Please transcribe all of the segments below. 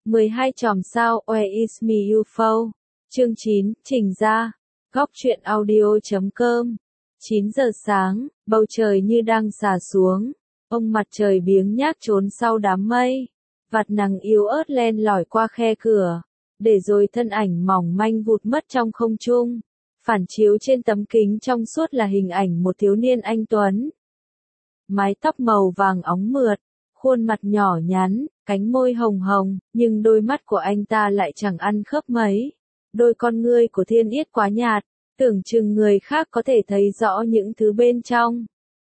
12 chòm sao Where is me UFO. Chương 9, trình ra. Góc truyện audio.com. 9 giờ sáng, bầu trời như đang xả xuống. Ông mặt trời biếng nhác trốn sau đám mây. Vạt nắng yếu ớt len lỏi qua khe cửa. Để rồi thân ảnh mỏng manh vụt mất trong không trung. Phản chiếu trên tấm kính trong suốt là hình ảnh một thiếu niên anh tuấn. Mái tóc màu vàng óng mượt, khuôn mặt nhỏ nhắn, cánh môi hồng hồng, nhưng đôi mắt của anh ta lại chẳng ăn khớp mấy. Đôi con ngươi của Thiên Yết quá nhạt, tưởng chừng người khác có thể thấy rõ những thứ bên trong.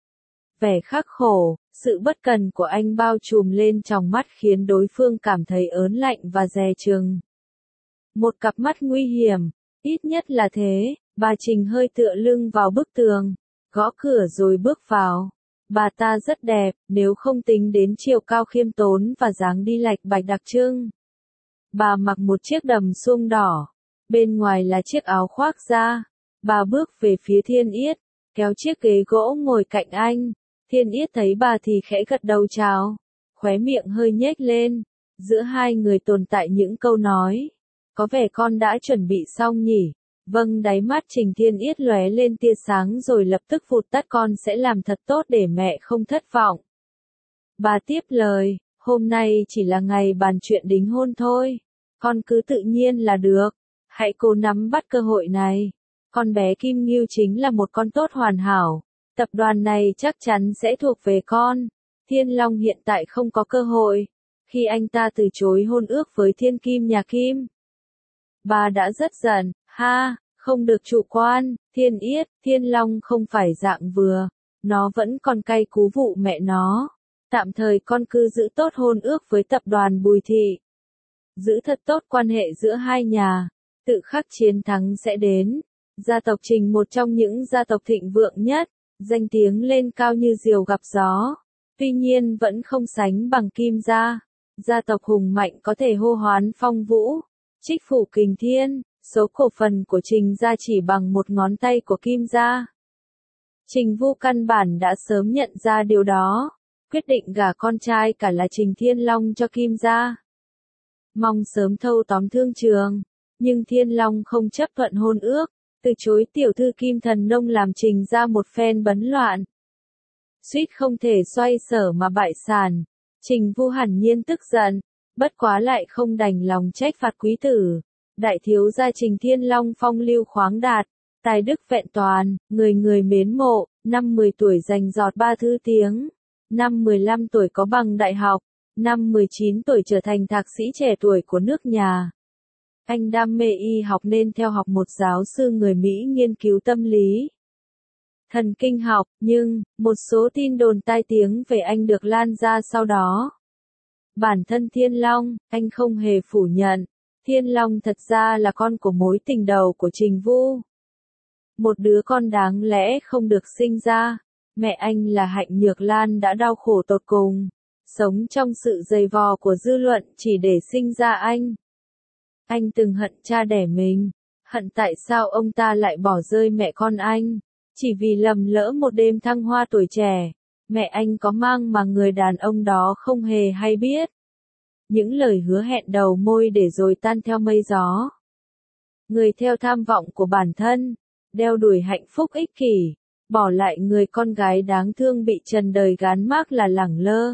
Vẻ khắc khổ, sự bất cần của anh bao trùm lên tròng mắt khiến đối phương cảm thấy ớn lạnh và dè chừng. Một cặp mắt nguy hiểm, ít nhất là thế. Bà Trình hơi tựa lưng vào bức tường, gõ cửa rồi bước vào. Bà ta rất đẹp, nếu không tính đến chiều cao khiêm tốn và dáng đi lạch bạch đặc trưng. Bà mặc một chiếc đầm suông đỏ, bên ngoài là chiếc áo khoác da. Bà bước về phía Thiên Yết, kéo chiếc ghế gỗ ngồi cạnh anh. Thiên Yết thấy bà thì khẽ gật đầu chào, khóe miệng hơi nhếch lên. Giữa hai người tồn tại những câu nói. Có vẻ con đã chuẩn bị xong nhỉ? Vâng, đáy mắt Trình Thiên Yết lóe lên tia sáng rồi lập tức vụt tắt, con sẽ làm thật tốt để mẹ không thất vọng. Bà tiếp lời, hôm nay chỉ là ngày bàn chuyện đính hôn thôi. Con cứ tự nhiên là được. Hãy cố nắm bắt cơ hội này. Con bé Kim Ngưu chính là một con tốt hoàn hảo. Tập đoàn này chắc chắn sẽ thuộc về con. Thiên Long hiện tại không có cơ hội. Khi anh ta từ chối hôn ước với Thiên Kim nhà Kim, bà đã rất giận. Ha, không được chủ quan, Thiên Yết, Thiên Long không phải dạng vừa. Nó vẫn còn cay cú vụ mẹ nó. Tạm thời con cứ giữ tốt hôn ước với tập đoàn Bùi Thị. Giữ thật tốt quan hệ giữa hai nhà. Tự khắc chiến thắng sẽ đến. Gia tộc Trình một trong những gia tộc thịnh vượng nhất. Danh tiếng lên cao như diều gặp gió. Tuy nhiên vẫn không sánh bằng Kim gia. Gia tộc hùng mạnh có thể hô hoán phong vũ. Trích phủ kình thiên. Số cổ phần của Trình gia chỉ bằng một ngón tay của Kim gia. Trình Vu căn bản đã sớm nhận ra điều đó, quyết định gả con trai cả là Trình Thiên Long cho Kim gia. Mong sớm thâu tóm thương trường, nhưng Thiên Long không chấp thuận hôn ước, từ chối tiểu thư Kim Thần Nông làm Trình gia một phen bấn loạn. Suýt không thể xoay sở mà bại sản, Trình Vu hẳn nhiên tức giận, bất quá lại không đành lòng trách phạt quý tử. Đại thiếu gia Trình Thiên Long phong lưu khoáng đạt, tài đức vẹn toàn, người người mến mộ, năm 10 tuổi giành giọt 3 thứ tiếng, năm 15 tuổi có bằng đại học, năm 19 tuổi trở thành thạc sĩ trẻ tuổi của nước nhà. Anh đam mê y học nên theo học một giáo sư người Mỹ nghiên cứu tâm lý, thần kinh học, nhưng, một số tin đồn tai tiếng về anh được lan ra sau đó. Bản thân Thiên Long, anh không hề phủ nhận. Thiên Long thật ra là con của mối tình đầu của Trình Vu. Một đứa con đáng lẽ không được sinh ra. Mẹ anh là Hạnh Nhược Lan đã đau khổ tột cùng, sống trong sự giày vò của dư luận chỉ để sinh ra anh. Anh từng hận cha đẻ mình, hận tại sao ông ta lại bỏ rơi mẹ con anh, chỉ vì lầm lỡ một đêm thăng hoa tuổi trẻ. Mẹ anh có mang mà người đàn ông đó không hề hay biết. Những lời hứa hẹn đầu môi để rồi tan theo mây gió. Người theo tham vọng của bản thân, đeo đuổi hạnh phúc ích kỷ, bỏ lại người con gái đáng thương bị trần đời gán mác là lẳng lơ.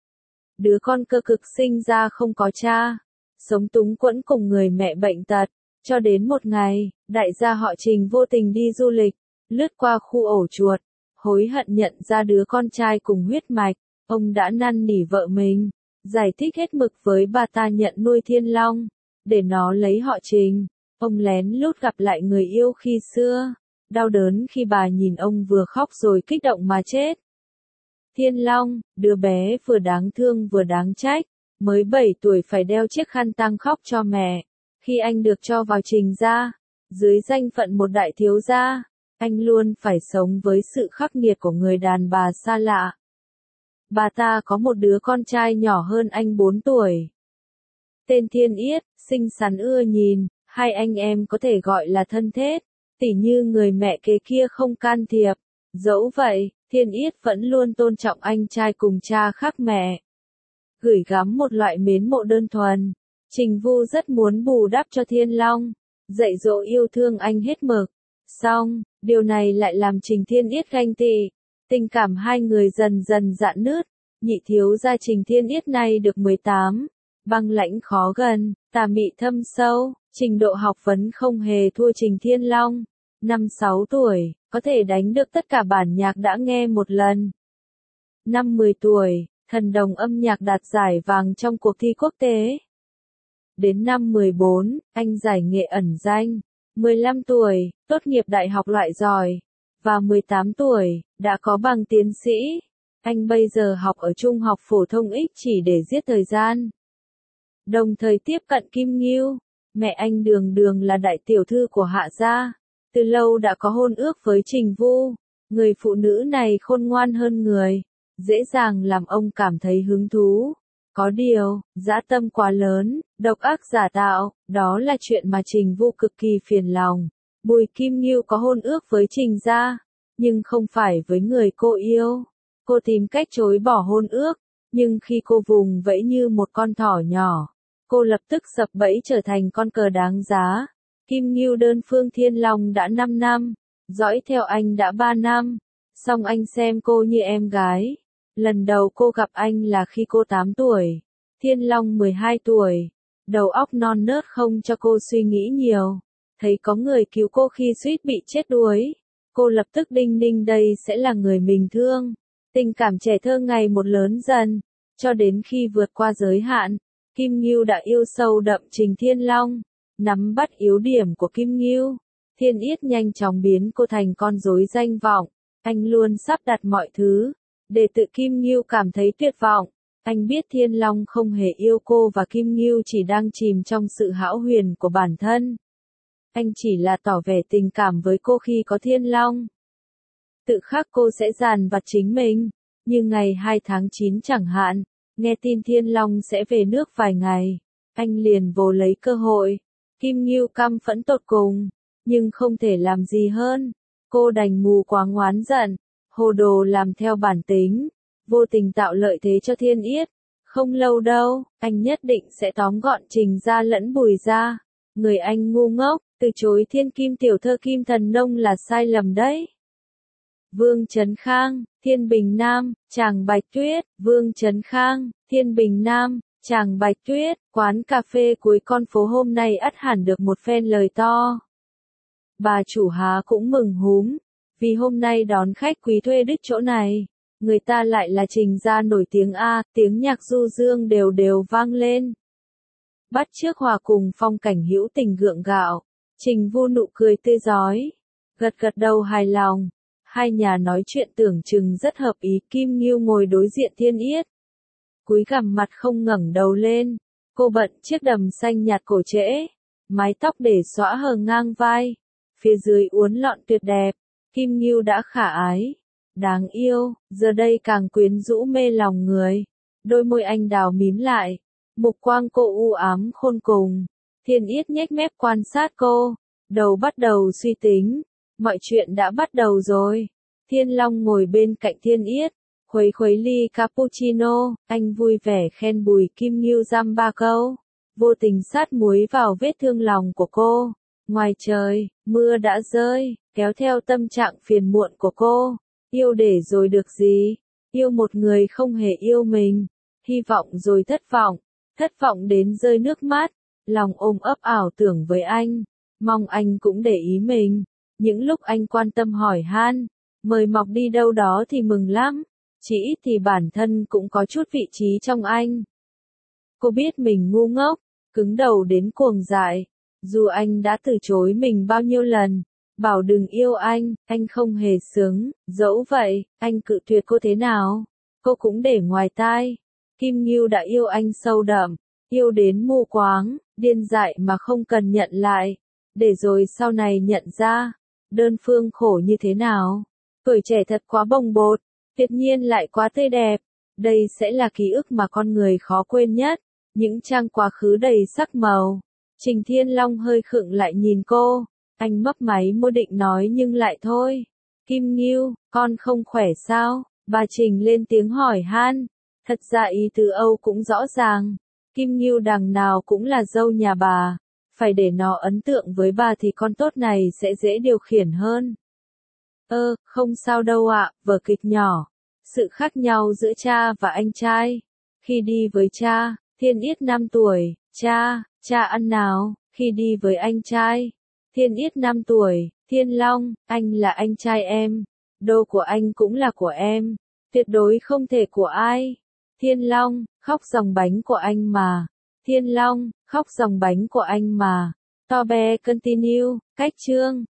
Đứa con cơ cực sinh ra không có cha, sống túng quẫn cùng người mẹ bệnh tật, cho đến một ngày, đại gia họ Trình vô tình đi du lịch, lướt qua khu ổ chuột, hối hận nhận ra đứa con trai cùng huyết mạch, ông đã năn nỉ vợ mình. Giải thích hết mực với bà ta nhận nuôi Thiên Long, để nó lấy họ Trình. Ông lén lút gặp lại người yêu khi xưa, đau đớn khi bà nhìn ông vừa khóc rồi kích động mà chết. Thiên Long, đứa bé vừa đáng thương vừa đáng trách, mới 7 tuổi phải đeo chiếc khăn tang khóc cho mẹ. Khi anh được cho vào Trình gia, dưới danh phận một đại thiếu gia, anh luôn phải sống với sự khắc nghiệt của người đàn bà xa lạ. Bà ta có một đứa con trai nhỏ hơn anh 4 tuổi. Tên Thiên Yết, xinh xắn ưa nhìn, hai anh em có thể gọi là thân thiết, tỉ như người mẹ kế kia không can thiệp. Dẫu vậy, Thiên Yết vẫn luôn tôn trọng anh trai cùng cha khác mẹ. Gửi gắm một loại mến mộ đơn thuần. Trình Vu rất muốn bù đắp cho Thiên Long, dạy dỗ yêu thương anh hết mực. Song, điều này lại làm Trình Thiên Yết ganh tị. Tình cảm hai người dần dần rạn nứt. Nhị thiếu gia Trình Thiên Yết nay được 18, băng lãnh khó gần, tà mị thâm sâu, trình độ học vấn không hề thua Trình Thiên Long. 5-6 tuổi, có thể đánh được tất cả bản nhạc đã nghe một lần. Năm 10 tuổi, thần đồng âm nhạc đạt giải vàng trong cuộc thi quốc tế. Đến năm 14, anh giải nghệ ẩn danh. 15 tuổi, tốt nghiệp đại học loại giỏi. Và 18 tuổi, đã có bằng tiến sĩ. Anh bây giờ học ở Trung học phổ thông X chỉ để giết thời gian. Đồng thời tiếp cận Kim Ngưu. Mẹ anh Đường Đường là đại tiểu thư của Hạ gia. Từ lâu đã có hôn ước với Trình Vu. Người phụ nữ này khôn ngoan hơn người. Dễ dàng làm ông cảm thấy hứng thú. Có điều, dã tâm quá lớn, độc ác giả tạo, đó là chuyện mà Trình Vu cực kỳ phiền lòng. Bùi Kim Ngưu có hôn ước với Trình gia, nhưng không phải với người cô yêu. Cô tìm cách chối bỏ hôn ước, nhưng khi cô vùng vẫy như một con thỏ nhỏ, cô lập tức sập bẫy trở thành con cờ đáng giá. Kim Ngưu đơn phương Thiên Long đã 5 năm, dõi theo anh đã 3 năm, song anh xem cô như em gái. Lần đầu cô gặp anh là khi cô 8 tuổi, Thiên Long 12 tuổi, đầu óc non nớt không cho cô suy nghĩ nhiều. Thấy có người cứu cô khi suýt bị chết đuối, cô lập tức đinh ninh đây sẽ là người mình thương. Tình cảm trẻ thơ ngày một lớn dần, cho đến khi vượt qua giới hạn, Kim Ngưu đã yêu sâu đậm Trình Thiên Long, nắm bắt yếu điểm của Kim Ngưu. Thiên Yết nhanh chóng biến cô thành con rối danh vọng, anh luôn sắp đặt mọi thứ, để tự Kim Ngưu cảm thấy tuyệt vọng. Anh biết Thiên Long không hề yêu cô và Kim Ngưu chỉ đang chìm trong sự hão huyền của bản thân. Anh chỉ là tỏ vẻ tình cảm với cô khi có Thiên Long. Tự khắc cô sẽ dằn vặt chính mình, như ngày 2 tháng 9 chẳng hạn, nghe tin Thiên Long sẽ về nước vài ngày, anh liền vồ lấy cơ hội. Kim Ngưu căm phẫn tột cùng, nhưng không thể làm gì hơn, cô đành mù quáng oán giận, hồ đồ làm theo bản tính, vô tình tạo lợi thế cho Thiên Yết. Không lâu đâu, anh nhất định sẽ tóm gọn Trình gia lẫn Bùi gia. Người anh ngu ngốc, từ chối thiên kim tiểu thơ Kim Thần Nông là sai lầm đấy. Vương Trấn Khang, Thiên Bình Nam, Tràng Bạch Tuyết. Vương Trấn Khang, Thiên Bình Nam, Tràng Bạch Tuyết. Quán cà phê cuối con phố hôm nay ắt hẳn được một phen lời to. Bà chủ há cũng mừng húm, vì hôm nay đón khách quý thuê đích chỗ này. Người ta lại là Trình gia nổi tiếng A, tiếng nhạc du dương đều đều vang lên. Bắt chước hòa cùng phong cảnh hữu tình gượng gạo, Trình Vu nụ cười tươi rói, gật gật đầu hài lòng. Hai nhà nói chuyện tưởng chừng rất hợp ý. Kim Ngưu ngồi đối diện Thiên Yết, cúi gằm mặt không ngẩng đầu lên. Cô bận chiếc đầm xanh nhạt cổ trễ, mái tóc để xõa hở ngang vai, phía dưới uốn lọn tuyệt đẹp. Kim Ngưu đã khả ái, đáng yêu, giờ đây càng quyến rũ mê lòng người. Đôi môi anh đào mím lại, mục quang cô u ám khôn cùng. Thiên Yết nhếch mép quan sát cô, đầu bắt đầu suy tính. Mọi chuyện đã bắt đầu rồi. Thiên Long ngồi bên cạnh Thiên Yết, khuấy khuấy ly cappuccino, anh vui vẻ khen Bùi Kim Ngưu dăm ba câu, vô tình sát muối vào vết thương lòng của cô. Ngoài trời, mưa đã rơi, kéo theo tâm trạng phiền muộn của cô. Yêu để rồi được gì? Yêu một người không hề yêu mình. Hy vọng rồi thất vọng đến rơi nước mắt. Lòng ôm ấp ảo tưởng với anh, mong anh cũng để ý mình. Những lúc anh quan tâm hỏi han, mời mọc đi đâu đó thì mừng lắm, chỉ ít thì bản thân cũng có chút vị trí trong anh. Cô biết mình ngu ngốc, cứng đầu đến cuồng dại, dù anh đã từ chối mình bao nhiêu lần, bảo đừng yêu anh không hề xứng, dẫu vậy, anh cự tuyệt cô thế nào, cô cũng để ngoài tai. Kim Ngưu đã yêu anh sâu đậm, yêu đến mù quáng, điên dại mà không cần nhận lại, để rồi sau này nhận ra, đơn phương khổ như thế nào. Tuổi trẻ thật quá bồng bột, tuyệt nhiên lại quá tươi đẹp. Đây sẽ là ký ức mà con người khó quên nhất, những trang quá khứ đầy sắc màu. Trình Thiên Long hơi khựng lại nhìn cô, anh mấp máy môi định nói nhưng lại thôi. Kim Ngưu, con không khỏe sao? Bà Trình lên tiếng hỏi han. Thật ra ý tứ Âu cũng rõ ràng. Kim Ngưu đằng nào cũng là dâu nhà bà, phải để nó ấn tượng với bà thì con tốt này sẽ dễ điều khiển hơn. Không sao đâu ạ, vở kịch nhỏ. Sự khác nhau giữa cha và anh trai. Khi đi với cha, Thiên Yết 5 tuổi, cha ăn nào, khi đi với anh trai. Thiên Yết 5 tuổi, Thiên Long, anh là anh trai em. Đô của anh cũng là của em. Tuyệt đối không thể của ai. Thiên Long, khóc dòng bánh của anh mà. Thiên Long, khóc dòng bánh của anh mà. To bé continue, cách chương.